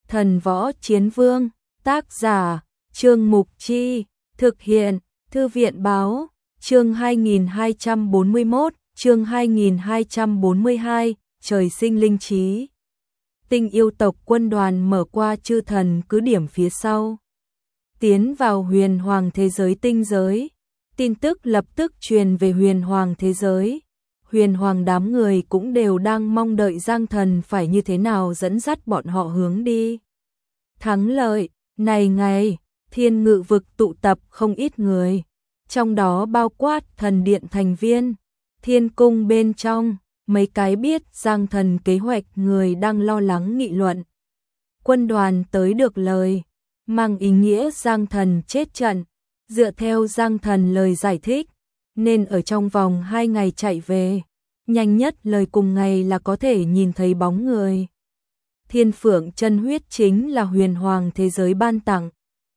Thần Võ Chiến Vương, tác giả, Trương Mục Chi, thực hiện, Thư viện Báo, chương 2241, chương 2242, trời sinh linh trí. Tinh yêu tộc quân đoàn mở qua chư thần cứ điểm phía sau, tiến vào huyền hoàng thế giới tinh giới. Tin tức lập tức truyền về huyền hoàng thế giới. Huyền hoàng đám người cũng đều đang mong đợi Giang Thần phải như thế nào dẫn dắt bọn họ hướng đi thắng lợi. Này ngày, Thiên Ngự vực tụ tập không ít người, trong đó bao quát thần điện thành viên. Thiên cung bên trong, mấy cái biết Giang Thần kế hoạch người đang lo lắng nghị luận. Quân đoàn tới được lời, mang ý nghĩa Giang Thần chết trận. Dựa theo Giang Thần lời giải thích, nên ở trong vòng 2 ngày chạy về, nhanh nhất lời cùng ngày là có thể nhìn thấy bóng người. Thiên Phượng chân huyết chính là huyền hoàng thế giới ban tặng.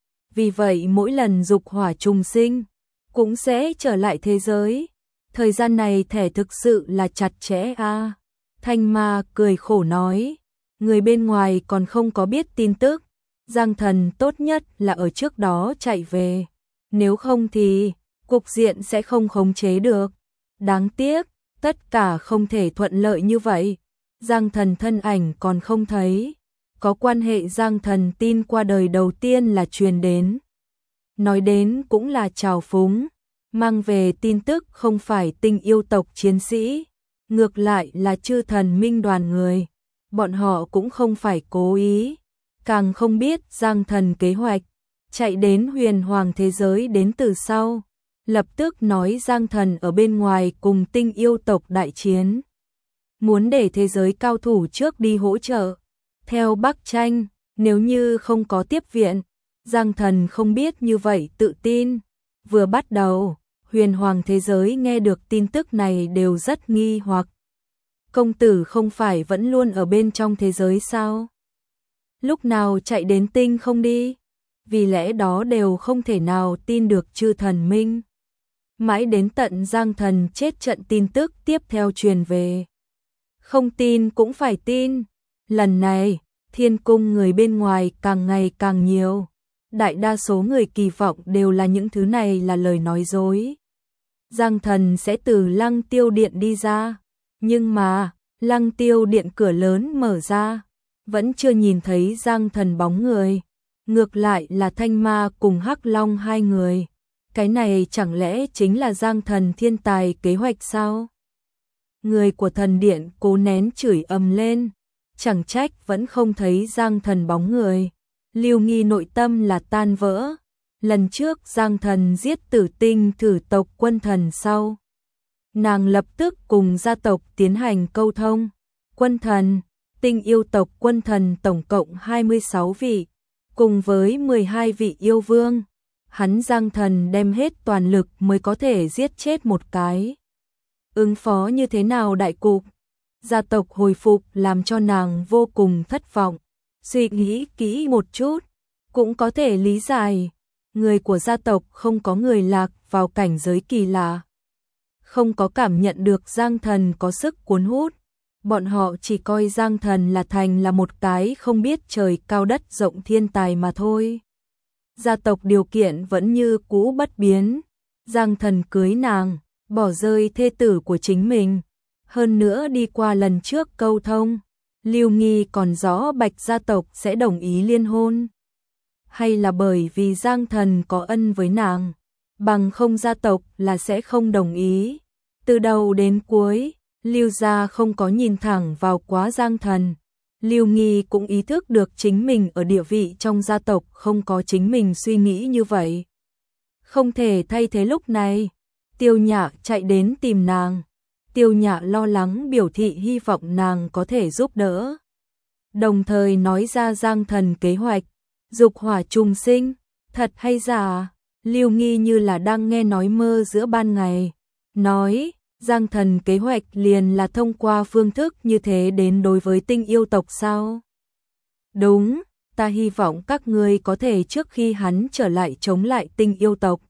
Vì vậy mỗi lần dục hỏa trùng sinh, cũng sẽ trở lại thế giới. Thời gian này thẻ thực sự là chặt chẽ a. Thanh Ma cười khổ nói, người bên ngoài còn không có biết tin tức. Giang Thần tốt nhất là ở trước đó chạy về. Nếu không thì, cục diện sẽ không khống chế được. Đáng tiếc, tất cả không thể thuận lợi như vậy. Giang Thần thân ảnh còn không thấy. Có quan hệ Giang Thần tin qua đời đầu tiên là truyền đến. Nói đến cũng là trào phúng. Mang về tin tức không phải tinh yêu tộc chiến sĩ. Ngược lại là chư thần minh đoàn người. Bọn họ cũng không phải cố ý. Càng không biết Giang Thần kế hoạch. Chạy đến huyền hoàng thế giới đến từ sau, lập tức nói Giang Thần ở bên ngoài cùng tinh yêu tộc đại chiến. Muốn để thế giới cao thủ trước đi hỗ trợ. Theo Bắc Tranh, nếu như không có tiếp viện, Giang Thần không biết như vậy tự tin. Vừa bắt đầu, huyền hoàng thế giới nghe được tin tức này đều rất nghi hoặc. Công tử không phải vẫn luôn ở bên trong thế giới sao? Lúc nào chạy đến tinh không đi? Vì lẽ đó đều không thể nào tin được chư thần minh. Mãi đến tận Giang Thần chết trận tin tức tiếp theo truyền về. Không tin cũng phải tin. Lần này, thiên cung người bên ngoài càng ngày càng nhiều. Đại đa số người kỳ vọng đều là những thứ này là lời nói dối. Giang Thần sẽ từ Lăng Tiêu Điện đi ra. Nhưng mà, Lăng Tiêu Điện cửa lớn mở ra. Vẫn chưa nhìn thấy Giang Thần bóng người. Ngược lại là Thanh Ma cùng Hắc Long hai người. Cái này chẳng lẽ chính là Giang Thần thiên tài kế hoạch sao? Người của thần điện cố nén chửi ầm lên. Chẳng trách vẫn không thấy Giang Thần bóng người. Lưu Nghi nội tâm là tan vỡ. Lần trước Giang Thần giết Tử Tinh thử tộc quân thần sau. Nàng lập tức cùng gia tộc tiến hành câu thông. Quân thần, tinh yêu tộc quân thần tổng cộng 26 vị. Cùng với 12 vị yêu vương, hắn Giang Thần đem hết toàn lực mới có thể giết chết một cái. Ứng phó như thế nào đại cục? Gia tộc hồi phục làm cho nàng vô cùng thất vọng. Suy nghĩ kỹ một chút, cũng có thể lý giải. Người của gia tộc không có người lạc vào cảnh giới kỳ lạ. Không có cảm nhận được Giang Thần có sức cuốn hút. Bọn họ chỉ coi Giang Thần là thành là một cái không biết trời cao đất rộng thiên tài mà thôi. Gia tộc điều kiện vẫn như cũ bất biến. Giang Thần cưới nàng, bỏ rơi thê tử của chính mình. Hơn nữa đi qua lần trước câu thông, Lưu Nghi còn rõ Bạch gia tộc sẽ đồng ý liên hôn. Hay là bởi vì Giang Thần có ân với nàng, bằng không gia tộc là sẽ không đồng ý. Từ đầu đến cuối, Lưu gia không có nhìn thẳng vào quá Giang Thần. Lưu Nghi cũng ý thức được chính mình ở địa vị trong gia tộc không có chính mình suy nghĩ như vậy. Không thể thay thế lúc này. Tiêu Nhã chạy đến tìm nàng. Tiêu Nhã lo lắng biểu thị hy vọng nàng có thể giúp đỡ. Đồng thời nói ra Giang Thần kế hoạch. Dục hỏa trùng sinh, thật hay giả? Lưu Nghi như là đang nghe nói mơ giữa ban ngày. Nói, Giang Thần kế hoạch liền là thông qua phương thức như thế đến đối với tinh yêu tộc sao? Đúng, ta hy vọng các ngươi có thể trước khi hắn trở lại chống lại tinh yêu tộc.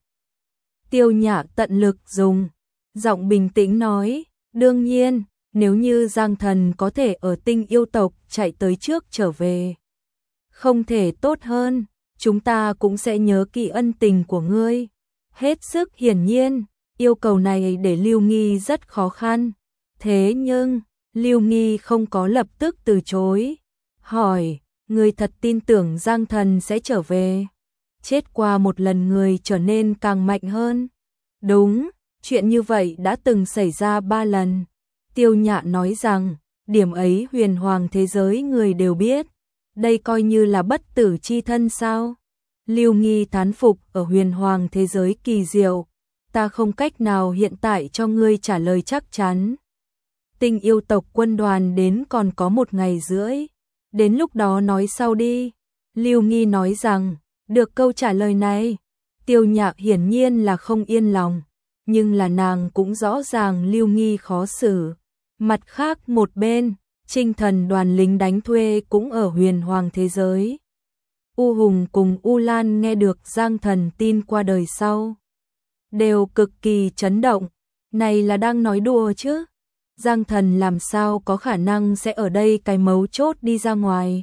Tiêu Nhã tận lực dùng giọng bình tĩnh nói, đương nhiên, nếu như Giang Thần có thể ở tinh yêu tộc chạy tới trước trở về. Không thể tốt hơn, chúng ta cũng sẽ nhớ kỹ ân tình của ngươi. Hết sức hiển nhiên, yêu cầu này để Lưu Nghi rất khó khăn. Thế nhưng, Lưu Nghi không có lập tức từ chối. Hỏi, người thật tin tưởng Giang Thần sẽ trở về? Chết qua một lần người trở nên càng mạnh hơn. Đúng, chuyện như vậy đã từng xảy ra 3 lần. Tiêu Nhạ nói rằng, điểm ấy huyền hoàng thế giới người đều biết. Đây coi như là bất tử chi thân sao? Lưu Nghi thán phục ở huyền hoàng thế giới kỳ diệu. Ta không cách nào hiện tại cho ngươi trả lời chắc chắn. Tinh yêu tộc quân đoàn đến còn có 1 ngày rưỡi. Đến lúc đó nói sau đi. Lưu Nghi nói rằng, được câu trả lời này. Tiêu Nhạc hiển nhiên là không yên lòng. Nhưng là nàng cũng rõ ràng Lưu Nghi khó xử. Mặt khác một bên, Trinh Thần đoàn lính đánh thuê cũng ở huyền hoàng thế giới. U Hùng cùng U Lan nghe được Giang Thần tin qua đời sau, đều cực kỳ chấn động. Này là đang nói đùa chứ? Giang Thần làm sao có khả năng sẽ ở đây cái mấu chốt đi ra ngoài?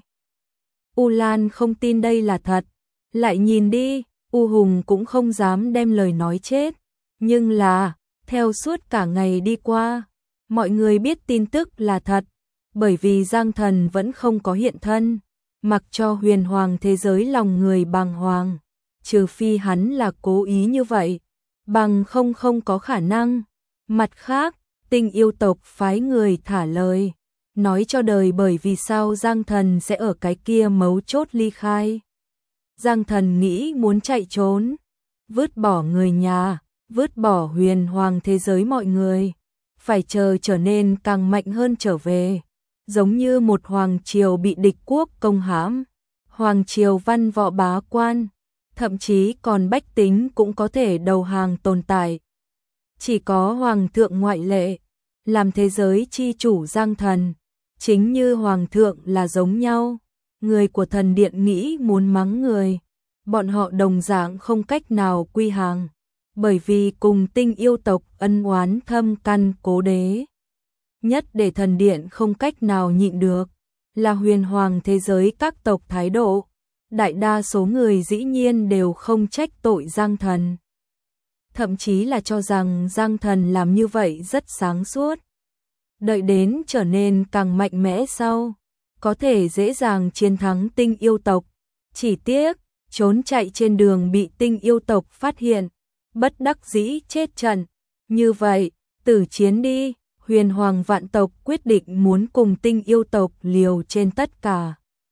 U Lan không tin đây là thật. Lại nhìn đi, U Hùng cũng không dám đem lời nói chết. Nhưng là, theo suốt cả ngày đi qua, mọi người biết tin tức là thật. Bởi vì Giang Thần vẫn không có hiện thân. Mặc cho huyền hoàng thế giới lòng người bàng hoàng. Trừ phi hắn là cố ý như vậy. Bằng không có khả năng. Mặt khác, Tinh yêu tộc phái người thả lời. Nói cho đời bởi vì sao Giang Thần sẽ ở cái kia mấu chốt ly khai. Giang Thần nghĩ muốn chạy trốn. Vứt bỏ người nhà. Vứt bỏ huyền hoàng thế giới mọi người. Phải chờ trở nên càng mạnh hơn trở về. Giống như một hoàng triều bị địch quốc công hãm. Hoàng triều văn võ bá quan. Thậm chí còn bách tính cũng có thể đầu hàng tồn tại. Chỉ có hoàng thượng ngoại lệ. Làm thế giới chi chủ Giang Thần. Chính như hoàng thượng là giống nhau. Người của thần điện nghĩ muốn mắng người. Bọn họ đồng dạng không cách nào quy hàng. Bởi vì cùng tinh yêu tộc ân oán thâm căn cố đế. Nhất để thần điện không cách nào nhịn được. Là huyền hoàng thế giới các tộc thái độ. Đại đa số người dĩ nhiên đều không trách tội Giang Thần. Thậm chí là cho rằng Giang Thần làm như vậy rất sáng suốt. Đợi đến trở nên càng mạnh mẽ sau, có thể dễ dàng chiến thắng tinh yêu tộc. Chỉ tiếc, trốn chạy trên đường bị tinh yêu tộc phát hiện, bất đắc dĩ chết trận. Như vậy, tử chiến đi, huyền hoàng vạn tộc quyết định muốn cùng tinh yêu tộc liều trên tất cả.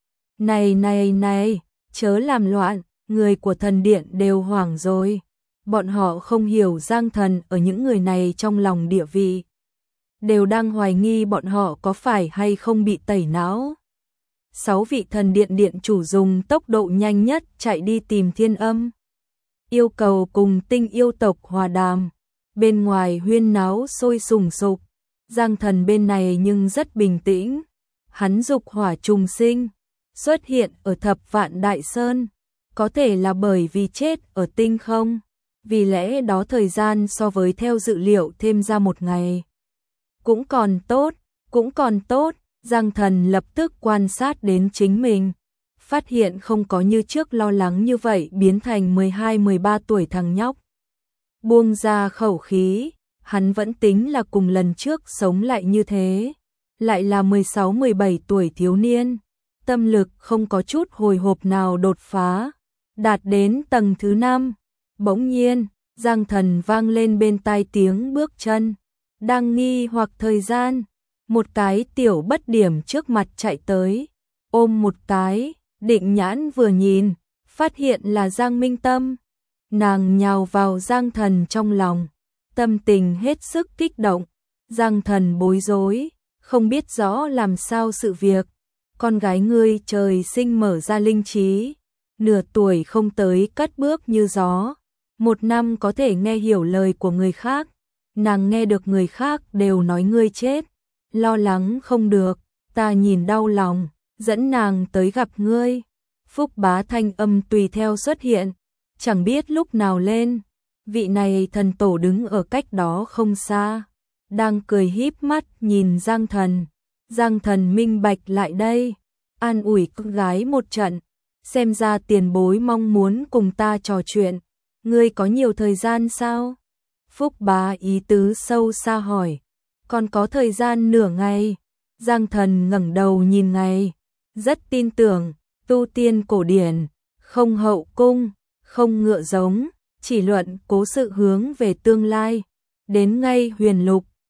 Này, chớ làm loạn, người của thần điện đều hoảng rồi. Bọn họ không hiểu Giang Thần ở những người này trong lòng địa vị. Đều đang hoài nghi bọn họ có phải hay không bị tẩy não. 6 vị thần điện điện chủ dùng tốc độ nhanh nhất chạy đi tìm Thiên Âm. Yêu cầu cùng tinh yêu tộc hòa đàm. Bên ngoài huyên náo sôi sùng sục. Giang Thần bên này nhưng rất bình tĩnh. Hắn dục hỏa trùng sinh. Xuất hiện ở Thập Vạn Đại Sơn. Có thể là bởi vì chết ở tinh không. Vì lẽ đó thời gian so với theo dự liệu thêm ra 1 ngày. Cũng còn tốt, Giang Thần lập tức quan sát đến chính mình. Phát hiện không có như trước lo lắng như vậy biến thành 12-13 tuổi thằng nhóc. Buông ra khẩu khí, hắn vẫn tính là cùng lần trước sống lại như thế. Lại là 16-17 tuổi thiếu niên. Tâm lực không có chút hồi hộp nào đột phá. Đạt đến tầng thứ 5. Bỗng nhiên, Giang Thần vang lên bên tai tiếng bước chân. Đang nghi hoặc thời gian, một cái tiểu bất điểm trước mặt chạy tới, ôm một cái, định nhãn vừa nhìn, phát hiện là Giang Minh Tâm. Nàng nhào vào Giang Thần trong lòng, tâm tình hết sức kích động. Giang Thần bối rối, không biết rõ làm sao sự việc. Con gái ngươi trời sinh mở ra linh trí, nửa tuổi không tới cất bước như gió. 1 năm có thể nghe hiểu lời của người khác. Nàng nghe được người khác đều nói ngươi chết. Lo lắng không được, ta nhìn đau lòng, dẫn nàng tới gặp ngươi. Phúc Bá thanh âm tùy theo xuất hiện, chẳng biết lúc nào lên. Vị này thần tổ đứng ở cách đó không xa, đang cười híp mắt nhìn Giang Thần. Giang Thần minh bạch lại đây, an ủi con gái một trận, xem ra tiền bối mong muốn cùng ta trò chuyện, ngươi có nhiều thời gian sao? Phúc Bá ý tứ sâu xa hỏi, còn có thời gian nửa ngày. Giang Thần ngẩng đầu nhìn ngày, rất tin tưởng, tu tiên cổ điển, không hậu cung, không ngựa giống, chỉ luận cố sự hướng về tương lai. Đến ngay huyền lục,